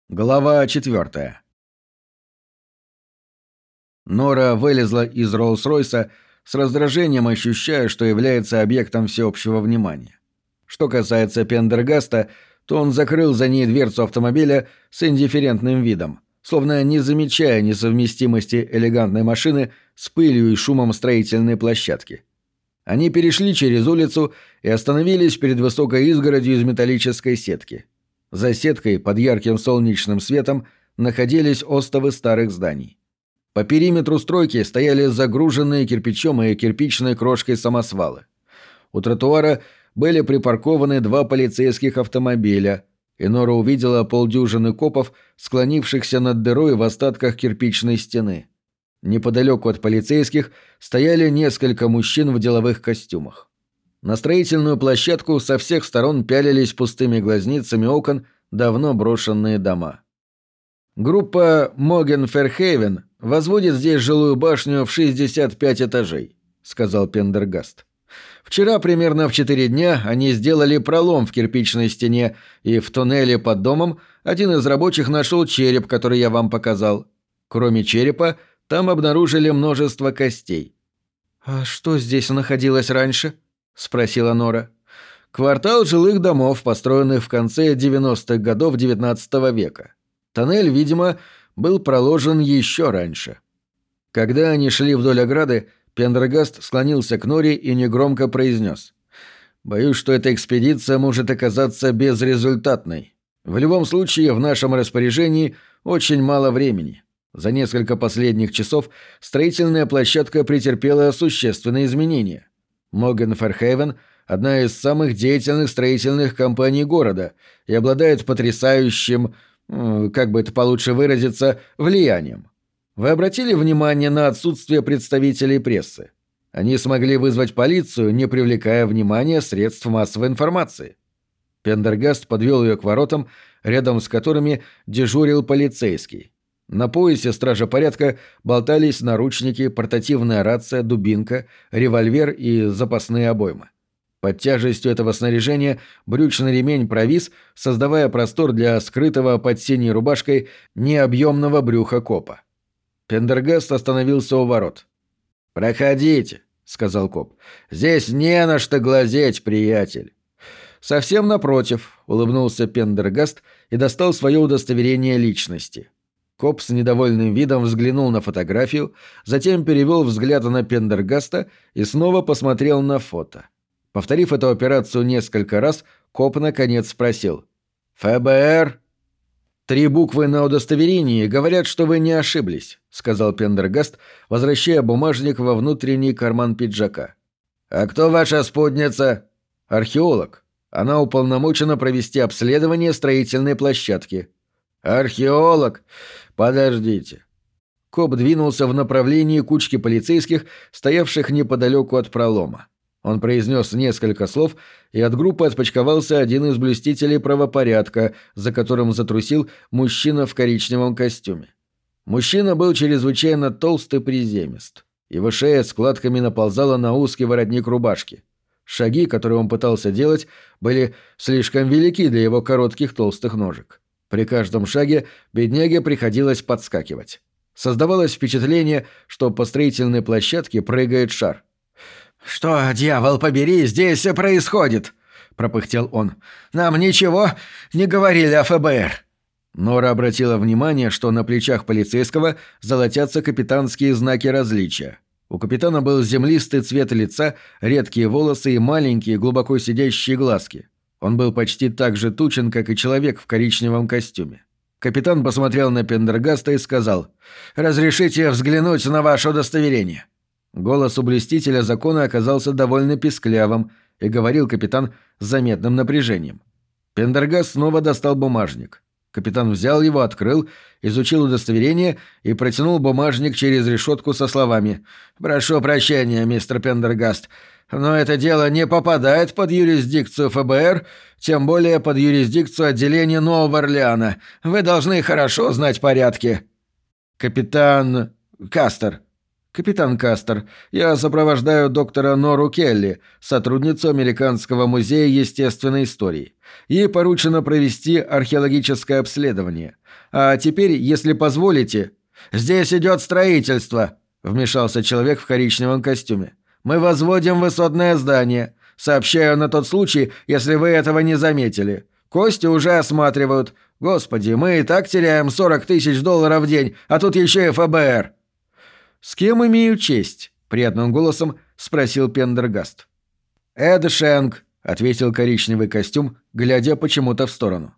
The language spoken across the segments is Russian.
Глава 4. Нора вылезла из Роллс-Ройса с раздражением, ощущая, что является объектом всеобщего внимания. Что касается Пендергаста, то он закрыл за ней дверцу автомобиля с индифферентным видом, словно не замечая несовместимости элегантной машины с пылью и шумом строительной площадки. Они перешли через улицу и остановились перед высокой изгородью из металлической сетки. За сеткой под ярким солнечным светом находились остовы старых зданий. По периметру стройки стояли загруженные кирпичом и кирпичной крошкой самосвалы. У тротуара были припаркованы 2 полицейских автомобиля, и Нора увидела полдюжины копов, склонившихся над дырой в остатках кирпичной стены. Неподалеку от полицейских стояли несколько мужчин в деловых костюмах. На строительную площадку со всех сторон пялились пустыми глазницами окон давно брошенные дома. Группа Моген Ферхейвен возводит здесь жилую башню в 65 этажей, сказал Пендергаст. Вчера примерно в 4 дня они сделали пролом в кирпичной стене, и в туннеле под домом один из рабочих нашел череп, который я вам показал. Кроме черепа, там обнаружили множество костей. «А что здесь находилось раньше?» — спросила Нора. «Квартал жилых домов, построенных в конце 90-х годов XIX века. Тоннель, видимо, был проложен еще раньше». Когда они шли вдоль ограды, Пендергаст склонился к Норе и негромко произнес: «Боюсь, что эта экспедиция может оказаться безрезультатной. В любом случае, в нашем распоряжении очень мало времени. За несколько последних часов строительная площадка претерпела существенные изменения. Моген Ферхейвен – одна из самых деятельных строительных компаний города и обладает потрясающим, как бы это получше выразиться, влиянием. Вы обратили внимание на отсутствие представителей прессы? Они смогли вызвать полицию, не привлекая внимания средств массовой информации». Пендергаст подвел ее к воротам, рядом с которыми дежурил полицейский. На поясе стража порядка болтались наручники, портативная рация, дубинка, револьвер и запасные обоймы. Под тяжестью этого снаряжения брючный ремень провис, создавая простор для скрытого под синей рубашкой необъемного брюха копа. Пендергаст остановился у ворот. «Проходите», — сказал коп. «Здесь не на что глазеть, приятель». «Совсем напротив», — улыбнулся Пендергаст и достал свое удостоверение личности. Коп с недовольным видом взглянул на фотографию, затем перевел взгляд на Пендергаста и снова посмотрел на фото. Повторив эту операцию несколько раз, коп наконец спросил: «ФБР?» «3 буквы на удостоверении говорят, что вы не ошиблись», — сказал Пендергаст, возвращая бумажник во внутренний карман пиджака. «А кто ваша спутница?» «Археолог. Она уполномочена провести обследование строительной площадки». «Археолог? Подождите». Коп двинулся в направлении кучки полицейских, стоявших неподалеку от пролома. Он произнес несколько слов, и от группы отпочковался один из блюстителей правопорядка, за которым затрусил мужчина в коричневом костюме. Мужчина был чрезвычайно толст и приземист. Его шея складками наползала на узкий воротник рубашки. Шаги, которые он пытался делать, были слишком велики для его коротких толстых ножек. При каждом шаге бедняге приходилось подскакивать. Создавалось впечатление, что по строительной площадке прыгает шар. «Что, дьявол побери, здесь происходит?» – пропыхтел он. «Нам ничего не говорили о ФБР». Нора обратила внимание, что на плечах полицейского золотятся капитанские знаки различия. У капитана был землистый цвет лица, редкие волосы и маленькие, глубоко сидящие глазки. Он был почти так же тучен, как и человек в коричневом костюме. Капитан посмотрел на Пендергаста и сказал: «Разрешите взглянуть на ваше удостоверение». Голос у блюстителя закона оказался довольно писклявым, и говорил капитан с заметным напряжением. Пендергаст снова достал бумажник. Капитан взял его, открыл, изучил удостоверение и протянул бумажник через решетку со словами: «Прошу прощения, мистер Пендергаст, но это дело не попадает под юрисдикцию ФБР, тем более под юрисдикцию отделения Нового Орлеана. Вы должны хорошо знать порядки». «Капитан Кастер». «Капитан Кастер, я сопровождаю доктора Нору Келли, сотрудницу Американского музея естественной истории. Ей поручено провести археологическое обследование. А теперь, если позволите...» «Здесь идет строительство», — вмешался человек в коричневом костюме. «Мы возводим высотное здание. Сообщаю на тот случай, если вы этого не заметили. Кости уже осматривают. Господи, мы и так теряем $40 тысяч в день, а тут еще и ФБР». «С кем имею честь?» — приятным голосом спросил Пендергаст. «Эд Шенк», — ответил коричневый костюм, глядя почему-то в сторону.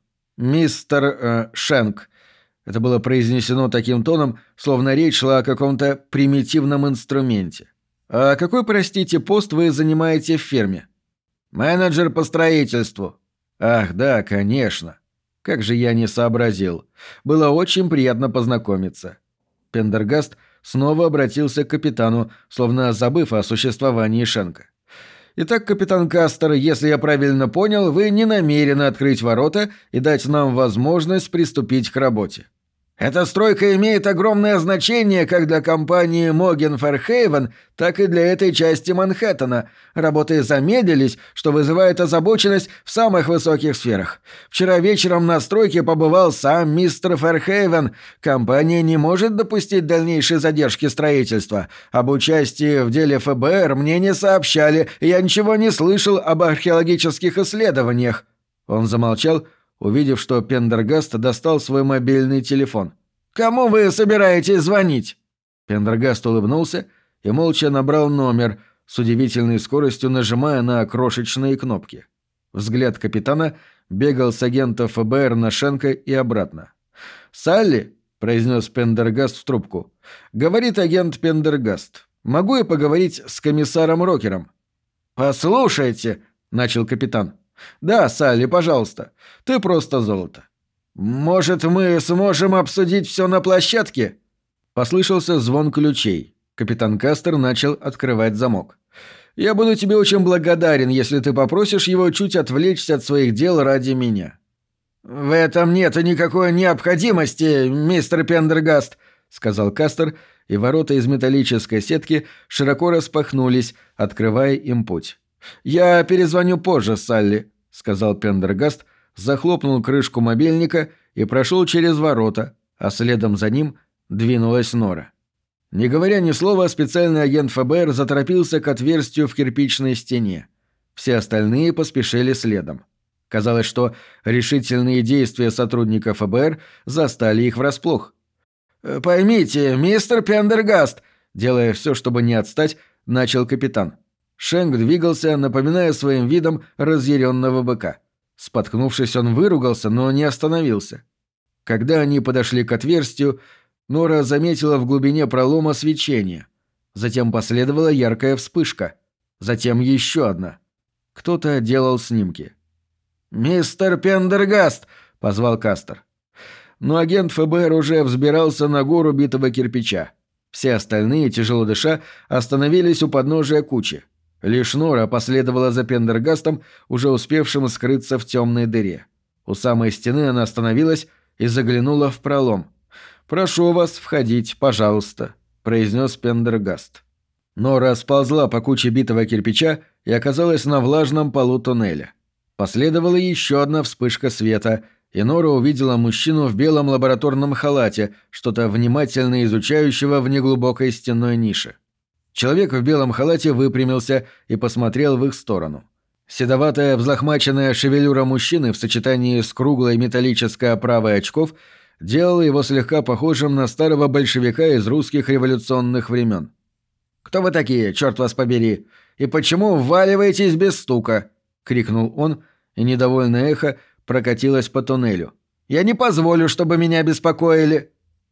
«Мистер Шенк». Это было произнесено таким тоном, словно речь шла о каком-то примитивном инструменте. «А какой, простите, пост вы занимаете в ферме?» «Менеджер по строительству». «Ах, да, конечно. Как же я не сообразил. Было очень приятно познакомиться». Пендергаст снова обратился к капитану, словно забыв о существовании Шенка. «Итак, капитан Кастер, если я правильно понял, вы не намерены открыть ворота и дать нам возможность приступить к работе». «Эта стройка имеет огромное значение как для компании Моген Фэрхейвен, так и для этой части Манхэттена. Работы замедлились, что вызывает озабоченность в самых высоких сферах. Вчера вечером на стройке побывал сам мистер Фэрхейвен. Компания не может допустить дальнейшей задержки строительства. Об участии в деле ФБР мне не сообщали, и я ничего не слышал об археологических исследованиях». Он замолчал, увидев, что Пендергаст достал свой мобильный телефон. «Кому вы собираетесь звонить?» Пендергаст улыбнулся и молча набрал номер, с удивительной скоростью нажимая на крошечные кнопки. Взгляд капитана бегал с агента ФБР на Шенка и обратно. «Салли», — произнес Пендергаст в трубку, — «говорит агент Пендергаст. Могу я поговорить с комиссаром Рокером?» «Послушайте», — начал капитан. «Да, Салли, пожалуйста. Ты просто золото». «Может, мы сможем обсудить все на площадке?» Послышался звон ключей. Капитан Кастер начал открывать замок. «Я буду тебе очень благодарен, если ты попросишь его чуть отвлечься от своих дел ради меня». «В этом нет никакой необходимости, мистер Пендергаст», — сказал Кастер, и ворота из металлической сетки широко распахнулись, открывая им путь. «Я перезвоню позже, Салли», — сказал Пендергаст, захлопнул крышку мобильника и прошел через ворота, а следом за ним двинулась Нора. Не говоря ни слова, специальный агент ФБР заторопился к отверстию в кирпичной стене. Все остальные поспешили следом. Казалось, что решительные действия сотрудников ФБР застали их врасплох. «Поймите, мистер Пендергаст», — делая все, чтобы не отстать, начал капитан. Шенк двигался, напоминая своим видом разъяренного быка. Споткнувшись, он выругался, но не остановился. Когда они подошли к отверстию, Нора заметила в глубине пролома свечение. Затем последовала яркая вспышка. Затем еще одна. Кто-то делал снимки. «Мистер Пендергаст!» — позвал Кастер. Но агент ФБР уже взбирался на гору битого кирпича. Все остальные, тяжело дыша, остановились у подножия кучи. Лишь Нора последовала за Пендергастом, уже успевшим скрыться в темной дыре. У самой стены она остановилась и заглянула в пролом. «Прошу вас входить, пожалуйста», — произнес Пендергаст. Нора сползла по куче битого кирпича и оказалась на влажном полу туннеля. Последовала еще одна вспышка света, и Нора увидела мужчину в белом лабораторном халате, что-то внимательно изучающего в неглубокой стенной нише. Человек в белом халате выпрямился и посмотрел в их сторону. Седоватая взлохмаченная шевелюра мужчины в сочетании с круглой металлической оправой очков делала его слегка похожим на старого большевика из русских революционных времен. «Кто вы такие, черт вас побери? И почему вваливаетесь без стука?» — крикнул он, и недовольное эхо прокатилось по туннелю. «Я не позволю, чтобы меня беспокоили!»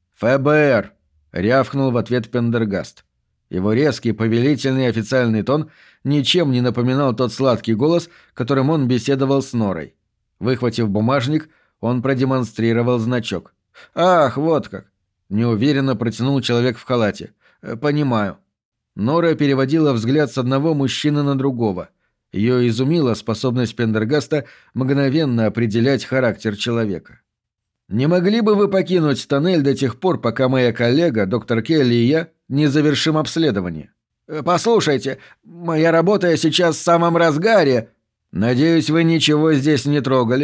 «ФБР!» — рявкнул в ответ Пендергаст. Его резкий, повелительный официальный тон ничем не напоминал тот сладкий голос, которым он беседовал с Норой. Выхватив бумажник, он продемонстрировал значок. «Ах, вот как!» — неуверенно протянул человек в халате. «Понимаю». Нора переводила взгляд с одного мужчины на другого. Ее изумила способность Пендергаста мгновенно определять характер человека. «Не могли бы вы покинуть тоннель до тех пор, пока моя коллега, доктор Келли и я не завершим обследование?» «Послушайте, моя работа сейчас в самом разгаре. Надеюсь, вы ничего здесь не трогали?»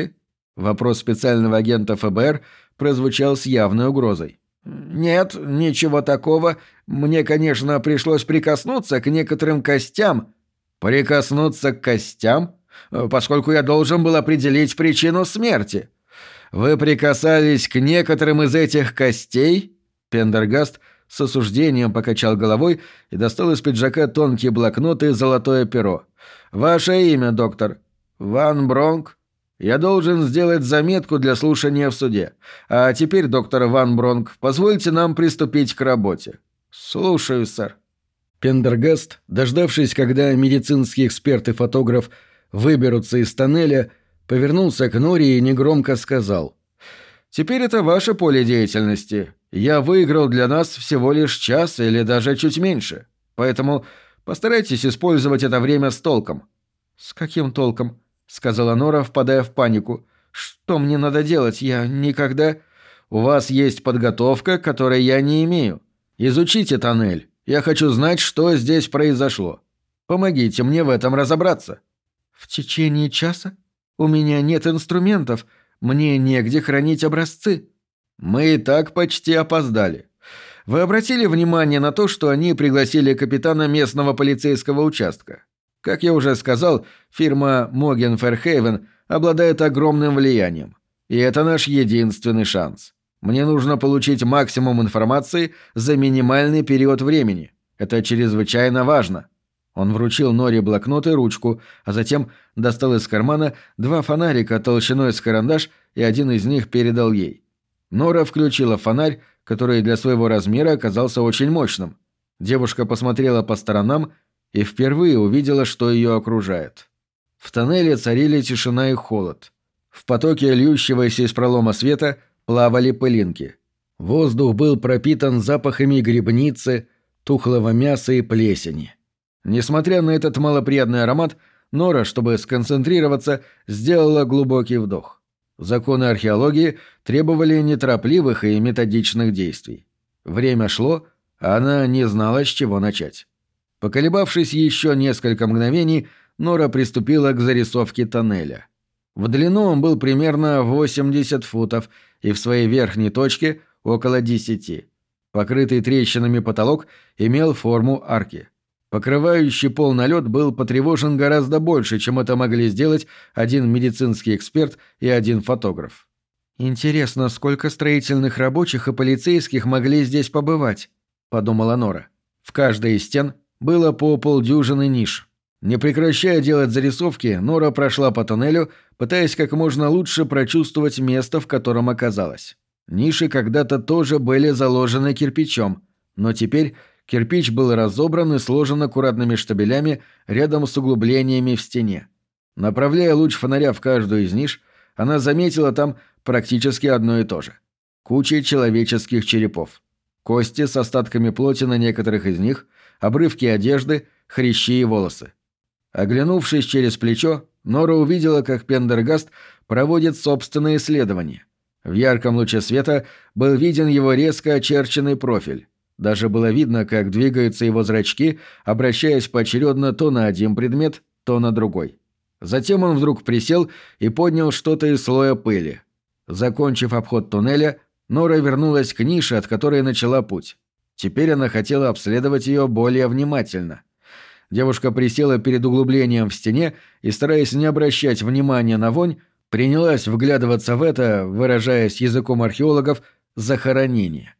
Вопрос специального агента ФБР прозвучал с явной угрозой. «Нет, ничего такого. Мне, конечно, пришлось прикоснуться к некоторым костям». «Прикоснуться к костям? Поскольку я должен был определить причину смерти». «Вы прикасались к некоторым из этих костей?» Пендергаст с осуждением покачал головой и достал из пиджака тонкий блокнот и золотое перо. «Ваше имя, доктор?» «Ван Бронк». «Я должен сделать заметку для слушания в суде. А теперь, доктор Ван Бронк, позвольте нам приступить к работе». «Слушаю, сэр». Пендергаст, дождавшись, когда медицинский эксперт и фотограф выберутся из тоннеля, повернулся к Норе и негромко сказал: «Теперь это ваше поле деятельности. Я выиграл для нас всего лишь час или даже чуть меньше. Поэтому постарайтесь использовать это время с толком». «С каким толком?» — сказала Нора, впадая в панику. «Что мне надо делать? Я никогда...» «У вас есть подготовка, которой я не имею. Изучите тоннель. Я хочу знать, что здесь произошло. Помогите мне в этом разобраться». «В течение часа? У меня нет инструментов. Мне негде хранить образцы». «Мы и так почти опоздали. Вы обратили внимание на то, что они пригласили капитана местного полицейского участка? Как я уже сказал, фирма Моген Фэрхейвен обладает огромным влиянием. И это наш единственный шанс. Мне нужно получить максимум информации за минимальный период времени. Это чрезвычайно важно». Он вручил Норе блокнот и ручку, а затем достал из кармана 2 фонарика толщиной с карандаш и один из них передал ей. Нора включила фонарь, который для своего размера оказался очень мощным. Девушка посмотрела по сторонам и впервые увидела, что ее окружает. В тоннеле царили тишина и холод. В потоке льющегося из пролома света плавали пылинки. Воздух был пропитан запахами грибницы, тухлого мяса и плесени. Несмотря на этот малоприятный аромат, Нора, чтобы сконцентрироваться, сделала глубокий вдох. Законы археологии требовали неторопливых и методичных действий. Время шло, а она не знала, с чего начать. Поколебавшись еще несколько мгновений, Нора приступила к зарисовке тоннеля. В длину он был примерно 80 футов и в своей верхней точке около 10. Покрытый трещинами потолок имел форму арки. Покрывающий пол налет был потревожен гораздо больше, чем это могли сделать один медицинский эксперт и один фотограф. «Интересно, сколько строительных рабочих и полицейских могли здесь побывать?» – подумала Нора. В каждой из стен было по полдюжины ниш. Не прекращая делать зарисовки, Нора прошла по тоннелю, пытаясь как можно лучше прочувствовать место, в котором оказалась. Ниши когда-то тоже были заложены кирпичом, но теперь кирпич был разобран и сложен аккуратными штабелями рядом с углублениями в стене. Направляя луч фонаря в каждую из ниш, она заметила там практически одно и то же. Кучи человеческих черепов. Кости с остатками плоти на некоторых из них, обрывки одежды, хрящи и волосы. Оглянувшись через плечо, Нора увидела, как Пендергаст проводит собственные исследования. В ярком луче света был виден его резко очерченный профиль. Даже было видно, как двигаются его зрачки, обращаясь поочередно то на один предмет, то на другой. Затем он вдруг присел и поднял что-то из слоя пыли. Закончив обход туннеля, Нора вернулась к нише, от которой начала путь. Теперь она хотела обследовать ее более внимательно. Девушка присела перед углублением в стене и, стараясь не обращать внимания на вонь, принялась вглядываться в это, выражаясь языком археологов, захоронение.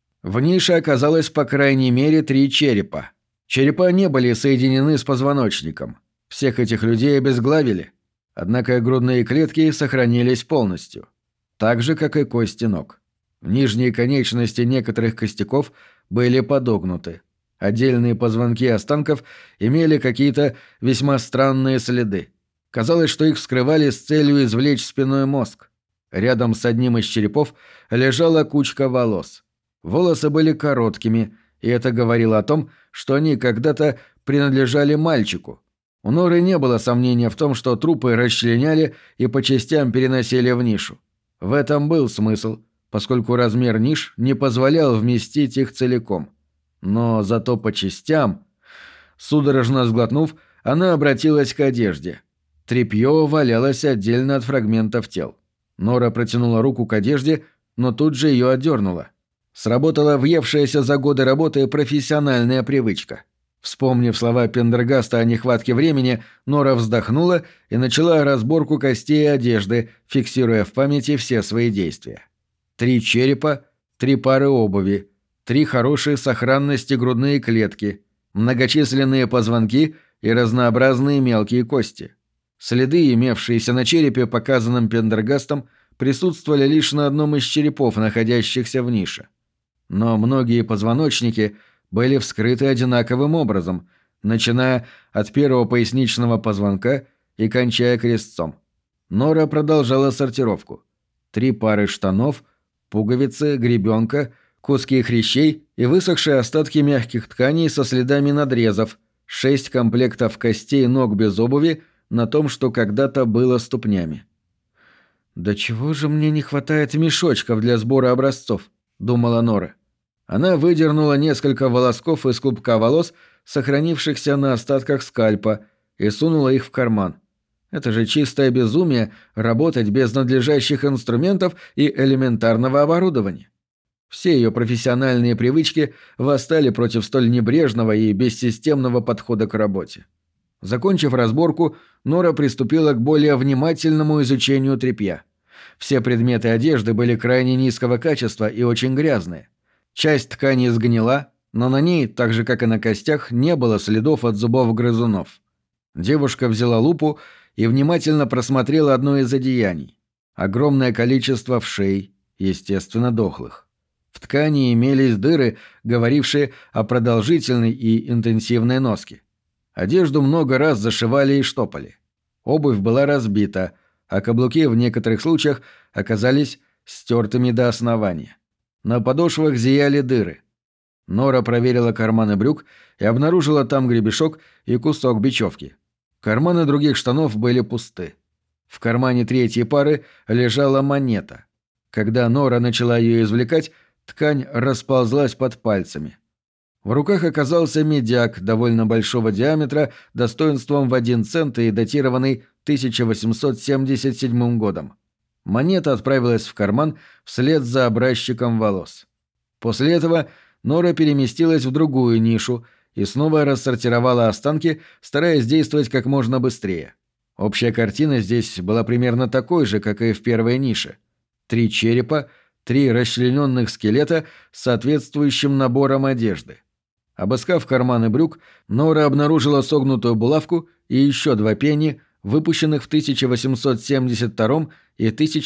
В нише оказалось по крайней мере 3 черепа. Черепа не были соединены с позвоночником. Всех этих людей обезглавили. Однако грудные клетки сохранились полностью. Так же, как и кости ног. Нижние конечности некоторых костяков были подогнуты. Отдельные позвонки останков имели какие-то весьма странные следы. Казалось, что их вскрывали с целью извлечь спинной мозг. Рядом с одним из черепов лежала кучка волос. Волосы были короткими, и это говорило о том, что они когда-то принадлежали мальчику. У Норы не было сомнения в том, что трупы расчленяли и по частям переносили в нишу. В этом был смысл, поскольку размер ниш не позволял вместить их целиком. Но зато по частям... Судорожно сглотнув, она обратилась к одежде. Тряпье валялось отдельно от фрагментов тел. Нора протянула руку к одежде, но тут же ее отдернула. Сработала въевшаяся за годы работы профессиональная привычка. Вспомнив слова Пендергаста о нехватке времени, Нора вздохнула и начала разборку костей и одежды, фиксируя в памяти все свои действия. 3 черепа, 3 пары обуви, 3 хорошие сохранности грудные клетки, многочисленные позвонки и разнообразные мелкие кости. Следы, имевшиеся на черепе, показанном Пендергастом, присутствовали лишь на одном из черепов, находящихся в нише. Но многие позвоночники были вскрыты одинаковым образом, начиная от первого поясничного позвонка и кончая крестцом. Нора продолжала сортировку. 3 пары штанов, пуговицы, гребенка, куски хрящей и высохшие остатки мягких тканей со следами надрезов, 6 комплектов костей ног без обуви на том, что когда-то было ступнями. «Да чего же мне не хватает мешочков для сбора образцов?» — думала Нора. Она выдернула несколько волосков из клубка волос, сохранившихся на остатках скальпа, и сунула их в карман. Это же чистое безумие — работать без надлежащих инструментов и элементарного оборудования. Все ее профессиональные привычки восстали против столь небрежного и бессистемного подхода к работе. Закончив разборку, Нора приступила к более внимательному изучению тряпья. Все предметы одежды были крайне низкого качества и очень грязные. Часть ткани сгнила, но на ней, так же как и на костях, не было следов от зубов грызунов. Девушка взяла лупу и внимательно просмотрела одно из одеяний. Огромное количество вшей, естественно, дохлых. В ткани имелись дыры, говорившие о продолжительной и интенсивной носке. Одежду много раз зашивали и штопали. Обувь была разбита, а каблуки в некоторых случаях оказались стертыми до основания. На подошвах зияли дыры. Нора проверила карманы брюк и обнаружила там гребешок и кусок бечевки. Карманы других штанов были пусты. В кармане третьей пары лежала монета. Когда Нора начала ее извлекать, ткань расползлась под пальцами. В руках оказался медяк довольно большого диаметра, достоинством в 1 цент и датированный 1877 годом. Монета отправилась в карман вслед за образчиком волос. После этого Нора переместилась в другую нишу и снова рассортировала останки, стараясь действовать как можно быстрее. Общая картина здесь была примерно такой же, как и в первой нише. 3 черепа, 3 расчлененных скелета с соответствующим набором одежды. Обыскав карманы брюк, Нора обнаружила согнутую булавку и еще 2 пенни, выпущенных в 1872 и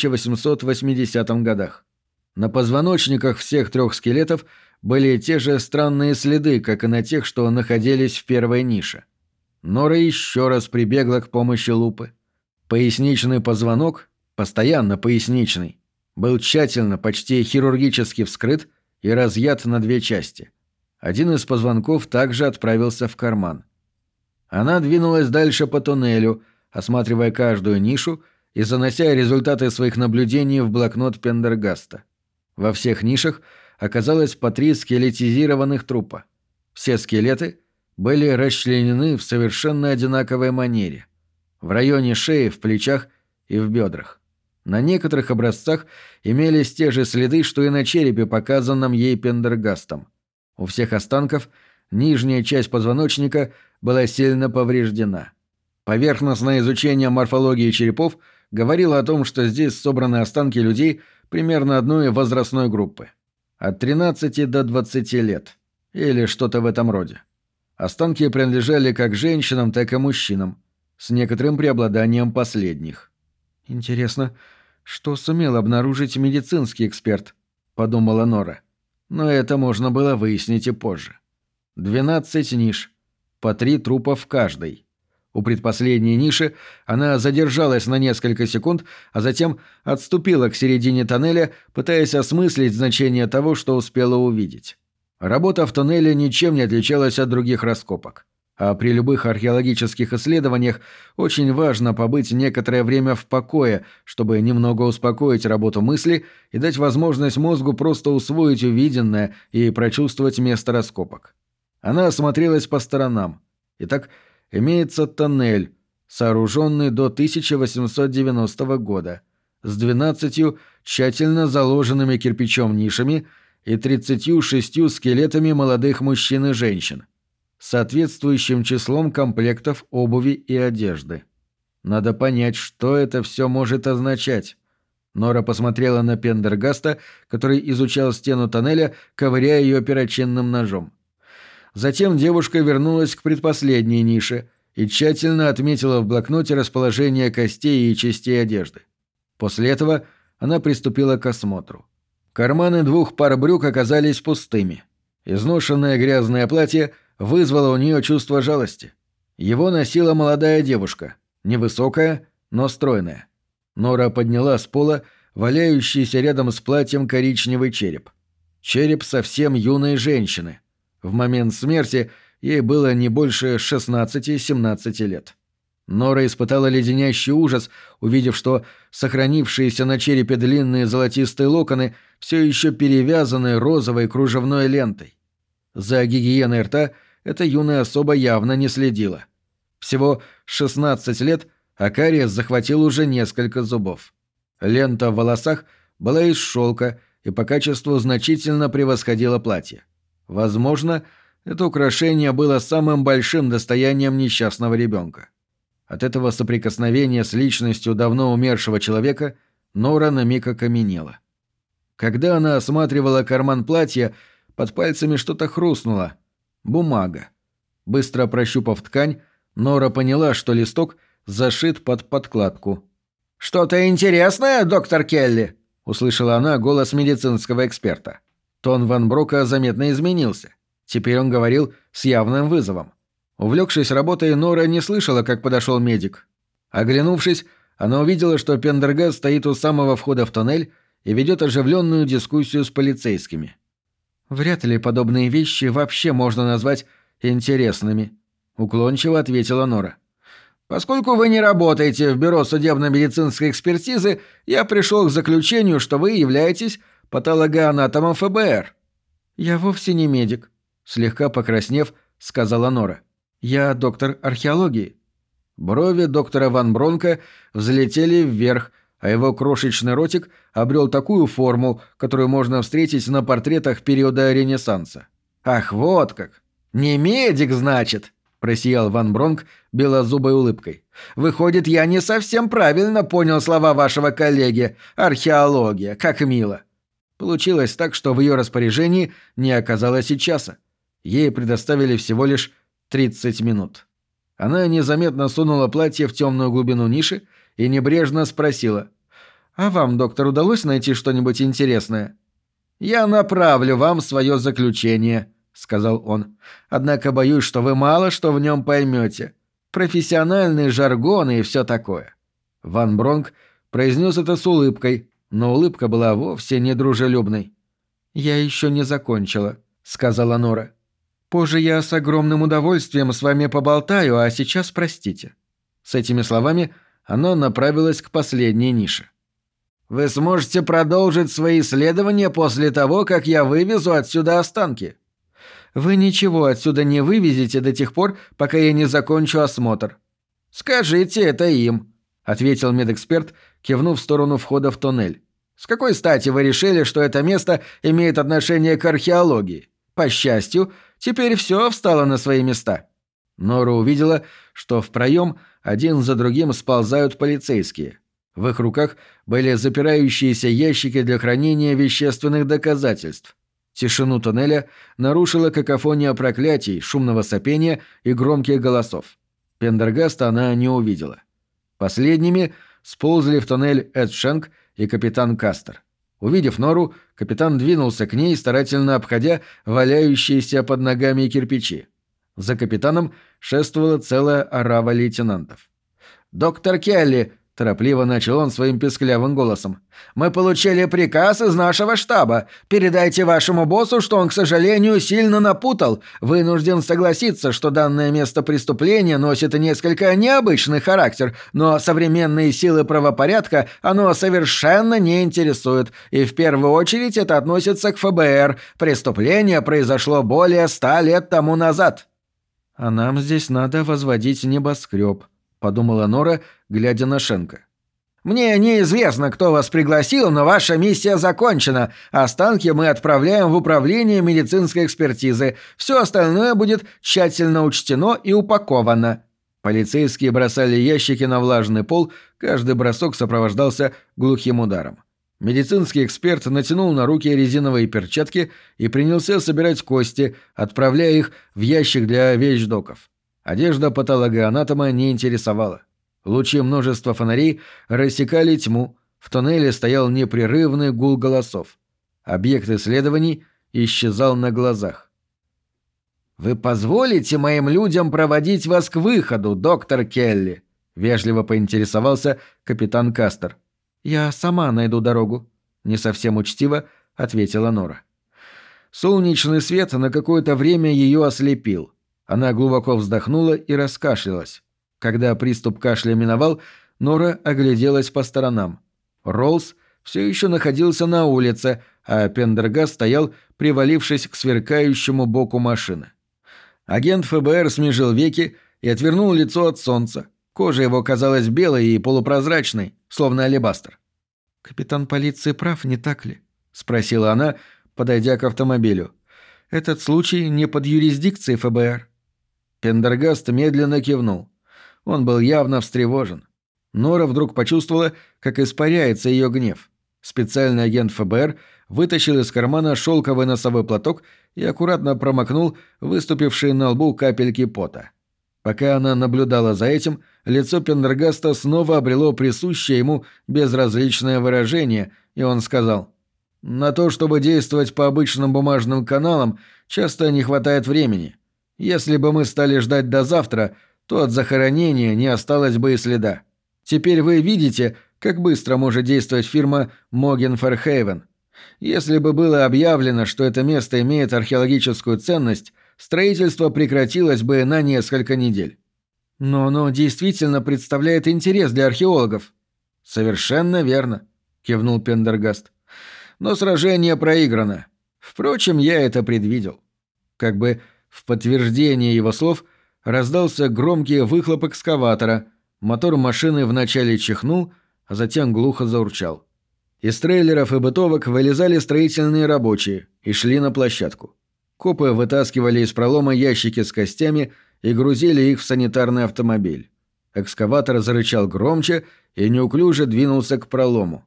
1880 годах. На позвоночниках всех 3 скелетов были те же странные следы, как и на тех, что находились в первой нише. Нора еще раз прибегла к помощи лупы. Поясничный позвонок, постоянно поясничный, был тщательно, почти хирургически вскрыт и разъят на 2 части. Один из позвонков также отправился в карман. Она двинулась дальше по туннелю, осматривая каждую нишу и занося результаты своих наблюдений в блокнот Пендергаста. Во всех нишах оказалось по 3 скелетизированных трупа. Все скелеты были расчленены в совершенно одинаковой манере. В районе шеи, в плечах и в бедрах. На некоторых образцах имелись те же следы, что и на черепе, показанном ей Пендергастом. У всех останков нижняя часть позвоночника была сильно повреждена. Поверхностное изучение морфологии черепов говорило о том, что здесь собраны останки людей примерно одной возрастной группы. От 13 до 20 лет. Или что-то в этом роде. Останки принадлежали как женщинам, так и мужчинам, с некоторым преобладанием последних. «Интересно, что сумел обнаружить медицинский эксперт?» — подумала Нора. Но это можно было выяснить и позже. 12 ниш, по 3 трупа в каждой. У предпоследней ниши она задержалась на несколько секунд, а затем отступила к середине тоннеля, пытаясь осмыслить значение того, что успела увидеть. Работа в тоннеле ничем не отличалась от других раскопок. А при любых археологических исследованиях очень важно побыть некоторое время в покое, чтобы немного успокоить работу мысли и дать возможность мозгу просто усвоить увиденное и прочувствовать место раскопок. Она осмотрелась по сторонам. Итак, имеется тоннель, сооруженный до 1890 года, с 12 тщательно заложенными кирпичом нишами и 36 скелетами молодых мужчин и женщин, с соответствующим числом комплектов обуви и одежды. Надо понять, что это все может означать. Нора посмотрела на Пендергаста, который изучал стену тоннеля, ковыряя ее перочинным ножом. Затем девушка вернулась к предпоследней нише и тщательно отметила в блокноте расположение костей и частей одежды. После этого она приступила к осмотру. Карманы 2 пар брюк оказались пустыми. Изношенное грязное платье вызвало у нее чувство жалости. Его носила молодая девушка, невысокая, но стройная. Нора подняла с пола валяющийся рядом с платьем коричневый череп. Череп совсем юной женщины. В момент смерти ей было не больше 16-17 лет. Нора испытала леденящий ужас, увидев, что сохранившиеся на черепе длинные золотистые локоны все еще перевязаны розовой кружевной лентой. За гигиеной рта эта юная особа явно не следила. Всего 16 лет, а кариес захватил уже несколько зубов. Лента в волосах была из шелка и по качеству значительно превосходила платье. Возможно, это украшение было самым большим достоянием несчастного ребенка. От этого соприкосновения с личностью давно умершего человека Нора на миг окаменела. Когда она осматривала карман платья, под пальцами что-то хрустнуло. Бумага. Быстро прощупав ткань, Нора поняла, что листок зашит под подкладку. «Что-то интересное, доктор Келли?» — услышала она голос медицинского эксперта. Тон Ван Брока заметно изменился. Теперь он говорил с явным вызовом. Увлекшись работой, Нора не слышала, как подошел медик. Оглянувшись, она увидела, что Пендергаст стоит у самого входа в тоннель и ведет оживленную дискуссию с полицейскими. «Вряд ли подобные вещи вообще можно назвать интересными», — уклончиво ответила Нора. «Поскольку вы не работаете в бюро судебно-медицинской экспертизы, я пришел к заключению, что вы являетесь патологоанатомом ФБР». «Я вовсе не медик», — слегка покраснев, сказала Нора. «Я доктор археологии». Брови доктора Ван Бронка взлетели вверх, а его крошечный ротик обрел такую форму, которую можно встретить на портретах периода Ренессанса. «Ах, вот как! Не медик, значит!» — просиял Ван Бронк белозубой улыбкой. «Выходит, я не совсем правильно понял слова вашего коллеги. Археология, как мило!» Получилось так, что в ее распоряжении не оказалось и часа. Ей предоставили всего лишь 30 минут. Она незаметно сунула платье в темную глубину ниши и небрежно спросила: «А вам, доктор, удалось найти что-нибудь интересное?» «Я направлю вам свое заключение», — сказал он. «Однако боюсь, что вы мало что в нем поймете. Профессиональный жаргон и все такое». Ван Бронк произнес это с улыбкой, но улыбка была вовсе не дружелюбной. «Я еще не закончила», — сказала Нора. «Позже я с огромным удовольствием с вами поболтаю, а сейчас простите». С этими словами она направилась к последней нише. «Вы сможете продолжить свои исследования после того, как я вывезу отсюда останки?» «Вы ничего отсюда не вывезете до тех пор, пока я не закончу осмотр». «Скажите это им», — ответил медэксперт, кивнув в сторону входа в тоннель. «С какой стати вы решили, что это место имеет отношение к археологии? По счастью, теперь все встало на свои места». Нора увидела, что в проем один за другим сползают полицейские. В их руках были запирающиеся ящики для хранения вещественных доказательств. Тишину тоннеля нарушила какофония проклятий, шумного сопения и громких голосов. Пендергаста она не увидела. Последними сползли в тоннель Эд Шенк и капитан Кастер. Увидев Нору, капитан двинулся к ней, старательно обходя валяющиеся под ногами кирпичи. За капитаном шествовала целая орава лейтенантов. «Доктор Келли!» — торопливо начал он своим песклявым голосом. «Мы получили приказ из нашего штаба. Передайте вашему боссу, что он, к сожалению, сильно напутал. Вынужден согласиться, что данное место преступления носит несколько необычный характер, но современные силы правопорядка оно совершенно не интересует. И в первую очередь это относится к ФБР. Преступление произошло более 100 лет тому назад». «А нам здесь надо возводить небоскреб», — подумала Нора, глядя на Шенка. «Мне неизвестно, кто вас пригласил, но ваша миссия закончена. Останки мы отправляем в управление медицинской экспертизы. Все остальное будет тщательно учтено и упаковано». Полицейские бросали ящики на влажный пол, каждый бросок сопровождался глухим ударом. Медицинский эксперт натянул на руки резиновые перчатки и принялся собирать кости, отправляя их в ящик для вещдоков. Одежда патологоанатома не интересовала. Лучи множества фонарей рассекали тьму, в тоннеле стоял непрерывный гул голосов. Объект исследований исчезал на глазах. «Вы позволите моим людям проводить вас к выходу, доктор Келли?» — вежливо поинтересовался капитан Кастер. «Я сама найду дорогу», — не совсем учтиво ответила Нора. Солнечный свет на какое-то время ее ослепил. Она глубоко вздохнула и раскашлялась. Когда приступ кашля миновал, Нора огляделась по сторонам. Роллс все еще находился на улице, а Пендергаст стоял, привалившись к сверкающему боку машины. Агент ФБР смежил веки и отвернул лицо от солнца. Кожа его казалась белой и полупрозрачной, словно алебастр. «Капитан полиции прав, не так ли?» — спросила она, подойдя к автомобилю. «Этот случай не под юрисдикцией ФБР». Пендергаст медленно кивнул. Он был явно встревожен. Нора вдруг почувствовала, как испаряется ее гнев. Специальный агент ФБР вытащил из кармана шелковый носовой платок и аккуратно промокнул выступившие на лбу капельки пота. Пока она наблюдала за этим, лицо Пендергаста снова обрело присущее ему безразличное выражение, и он сказал: «На то, чтобы действовать по обычным бумажным каналам, часто не хватает времени. Если бы мы стали ждать до завтра, то от захоронения не осталось бы и следа. Теперь вы видите, как быстро может действовать фирма Моген Фэрхейвен. Если бы было объявлено, что это место имеет археологическую ценность, строительство прекратилось бы на несколько недель». «Но оно действительно представляет интерес для археологов». «Совершенно верно», — кивнул Пендергаст. «Но сражение проиграно. Впрочем, я это предвидел». Как бы в подтверждение его слов раздался громкий выхлоп экскаватора, мотор машины вначале чихнул, а затем глухо заурчал. Из трейлеров и бытовок вылезали строительные рабочие и шли на площадку. Копы вытаскивали из пролома ящики с костями и грузили их в санитарный автомобиль. Экскаватор зарычал громче и неуклюже двинулся к пролому.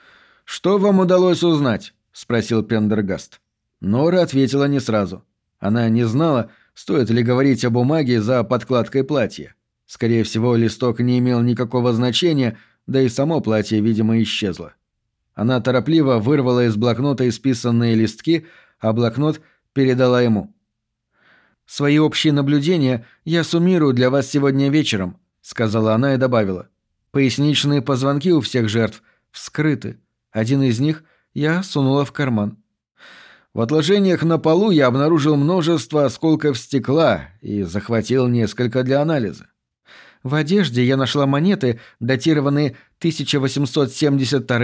«Что вам удалось узнать?» — спросил Пендергаст. Нора ответила не сразу. Она не знала, стоит ли говорить о бумаге за подкладкой платья. Скорее всего, листок не имел никакого значения, да и само платье, видимо, исчезло. Она торопливо вырвала из блокнота исписанные листки, а блокнот передала ему. «Свои общие наблюдения я суммирую для вас сегодня вечером», — сказала она и добавила. «Поясничные позвонки у всех жертв вскрыты. Один из них я сунула в карман. В отложениях на полу я обнаружил множество осколков стекла и захватил несколько для анализа. В одежде я нашла монеты, датированные 1872,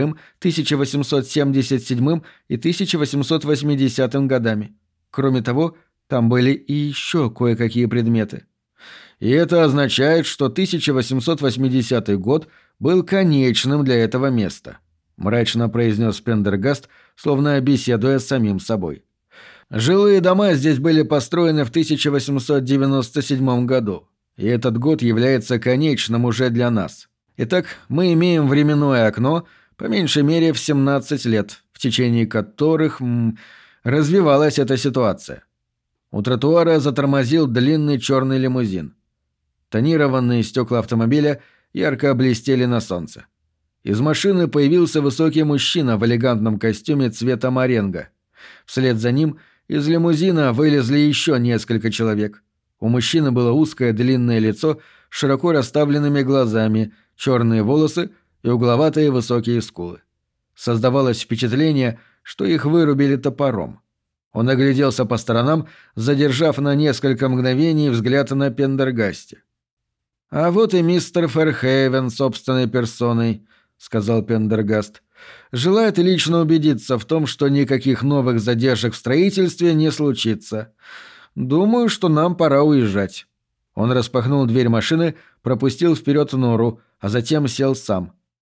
1877 и 1880 годами. Кроме того, там были и еще кое-какие предметы. И это означает, что 1880 год был конечным для этого места», — мрачно произнес Пендергаст, словно беседуя с самим собой. «Жилые дома здесь были построены в 1897 году, и этот год является конечным уже для нас. Итак, мы имеем временное окно, по меньшей мере в 17 лет, в течение которых развивалась эта ситуация». У тротуара затормозил длинный черный лимузин. Тонированные стекла автомобиля ярко блестели на солнце. Из машины появился высокий мужчина в элегантном костюме цвета моренго. Вслед за ним из лимузина вылезли еще несколько человек. У мужчины было узкое длинное лицо с широко расставленными глазами, черные волосы и угловатые высокие скулы. Создавалось впечатление, что их вырубили топором. Он огляделся по сторонам, задержав на несколько мгновений взгляд на Пендергасте. «А вот и мистер Фэрхейвен собственной персоной», — сказал Пендергаст. «Желает лично убедиться в том, что никаких новых задержек в строительстве не случится. Думаю, что нам пора уезжать». Он распахнул дверь машины, пропустил вперед Нору, а затем сел сам.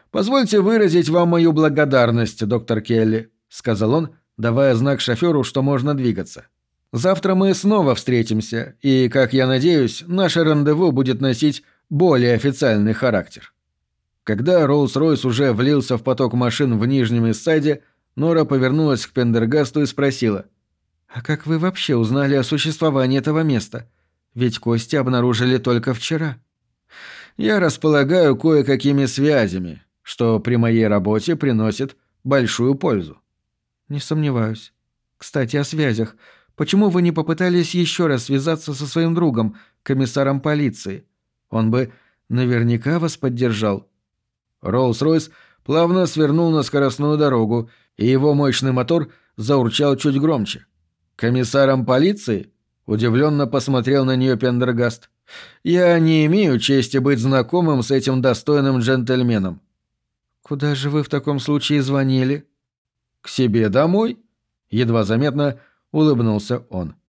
«Позвольте выразить вам мою благодарность, доктор Келли», — сказал он, давая знак шоферу, что можно двигаться. «Завтра мы снова встретимся, и, как я надеюсь, наше рандеву будет носить более официальный характер». Когда Роллс-Ройс уже влился в поток машин в Нижнем Иссайде, Нора повернулась к Пендергасту и спросила: «А как вы вообще узнали о существовании этого места? Ведь кости обнаружили только вчера». «Я располагаю кое-какими связями, что при моей работе приносит большую пользу». «Не сомневаюсь. Кстати, о связях. Почему вы не попытались еще раз связаться со своим другом, комиссаром полиции? Он бы наверняка вас поддержал». Роллс-Ройс плавно свернул на скоростную дорогу, и его мощный мотор заурчал чуть громче. «Комиссаром полиции?» — удивленно посмотрел на нее Пендергаст. «Я не имею чести быть знакомым с этим достойным джентльменом». «Куда же вы в таком случае звонили?» «К себе домой?» — едва заметно улыбнулся он.